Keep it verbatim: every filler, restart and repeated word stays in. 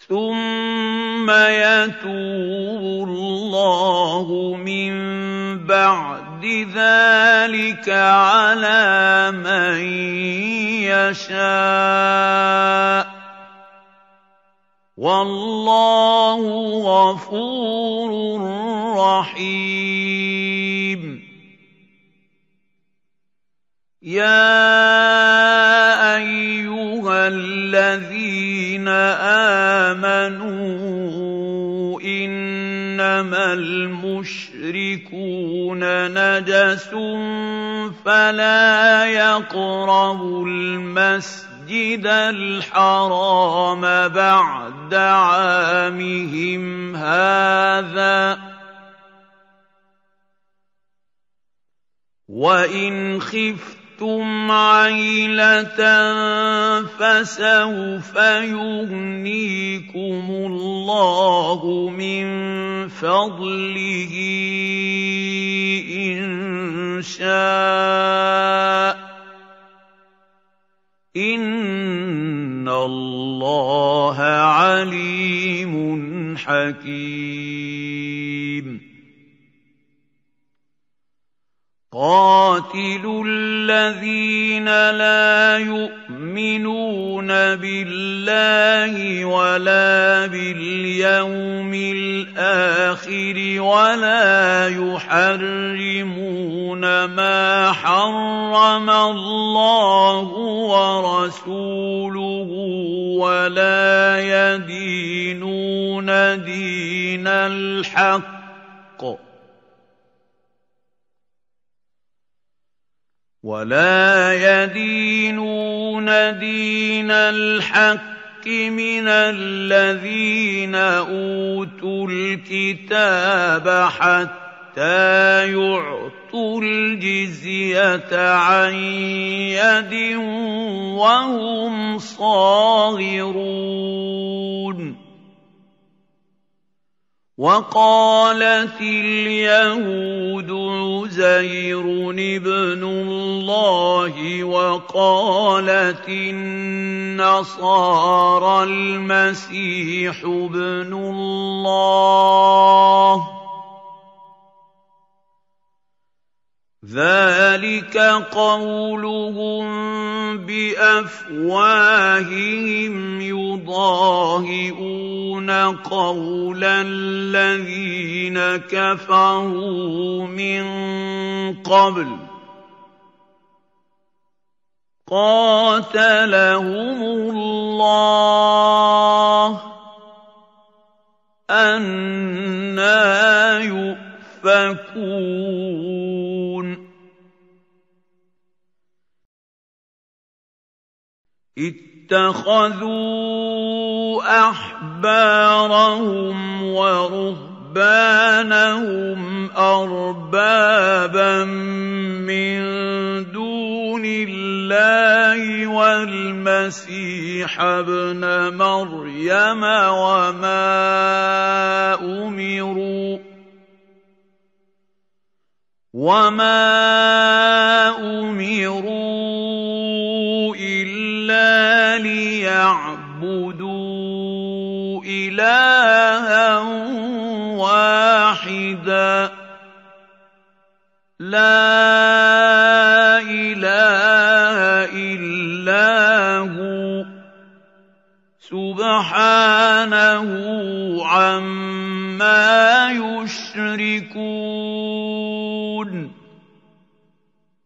ثُمَّ يَتُوبُ اللَّهُ مِن بَعْدِ ذَٰلِكَ عَلَىٰ مَن يَشَاءُ ۗ وَاللَّهُ غَفُورٌ رَّحِيمٌ. يَا أَيُّهَا الَّذِينَ آمَنُوا إِنَّمَا الْمُشْرِكُونَ نَجَسٌ فَلَا يَقْرَبُوا الْمَسْجِدَ الْحَرَامَ بَعْدَ عَامِهِمْ هَٰذَا ۚ وَإِنْ خِفْتُمْ عَيْلَةً فَسَوْفَ يُغْنِيكُمُ اللَّهُ مِن فَضْلِهِ إِن شَاءَ ۚ إِنَّ اللَّهَ عَلِيمٌ حَكِيمٌ. قَاتِلُوا الَّذِينَ لَا يُؤْمِنُونَ بِاللَّهِ وَلَا بِالْيَوْمِ الْآخِرِ وَلَا يُحَرِّمُونَ مَا حَرَّمَ اللَّهُ وَرَسُولُهُ وَلَا يَدِينُونَ دِينَ الْحَقِّ وَلَا يَدِينُونَ دِينَ الْحَقِّ مِنَ الَّذِينَ أُوتُوا الْكِتَابَ حَتَّىٰ يُعْطُوا الْجِزْيَةَ عَن يَدٍ وَهُمْ صَاغِرُونَ. وَقَالَتِ الْيَهُودُ عُزَيْرٌ ابْنُ اللَّهِ وَقَالَتِ النَّصَارَى الْمَسِيحُ ابْنُ اللَّهِ ۖ ذَٰلِكَ قَوْلُهُم بِأَفْوَاهِهِمْ يُضَاهِئُونَ قَوْلَ الَّذِينَ كَفَرُوا مِن قَبْلُ ۚ قَاتَلَهُمُ اللَّهُ ۖ أَنَّىٰ يُؤْفَكُونَ. اتَّخَذُوا أَحْبَارَهُمْ وَرُهْبَانَهُمْ أَرْبَابًا مِّن دُونِ اللَّهِ وَالْمَسِيحَ ابْنَ مَرْيَمَ وَمَا أُمِرُوا وَمَا أُمِرُوا إِلَّا لِيَعْبُدُوا إِلَٰهًا وَاحِدًا لَّا إِلَٰهَ إِلَّا هُوَ سُبْحَانَهُ عَمَّا يُشْرِكُونَ.